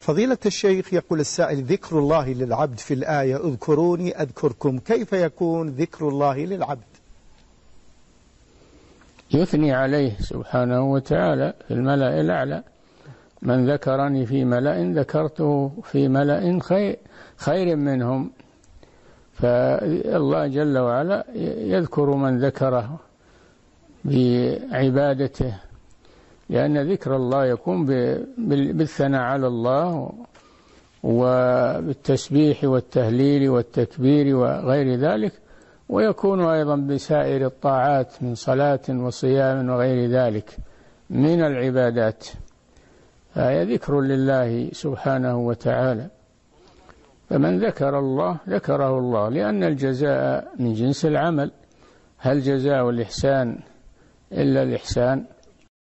فضيلة الشيخ، يقول السائل: ذكر الله للعبد في الآية اذكروني أذكركم، كيف يكون ذكر الله للعبد؟ يثني عليه سبحانه وتعالى في الملأ الأعلى: من ذكرني في ملأ ذكرته في ملأ خير منهم. فالله جل وعلا يذكر من ذكره بعبادته، لأن ذكر الله يكون بالثناء على الله وبالتسبيح والتهليل والتكبير وغير ذلك، ويكون أيضا بسائر الطاعات من صلاة وصيام وغير ذلك من العبادات، فهي ذكر لله سبحانه وتعالى. فمن ذكر الله ذكره الله، لأن الجزاء من جنس العمل. هل جزاء الإحسان إلا الإحسان؟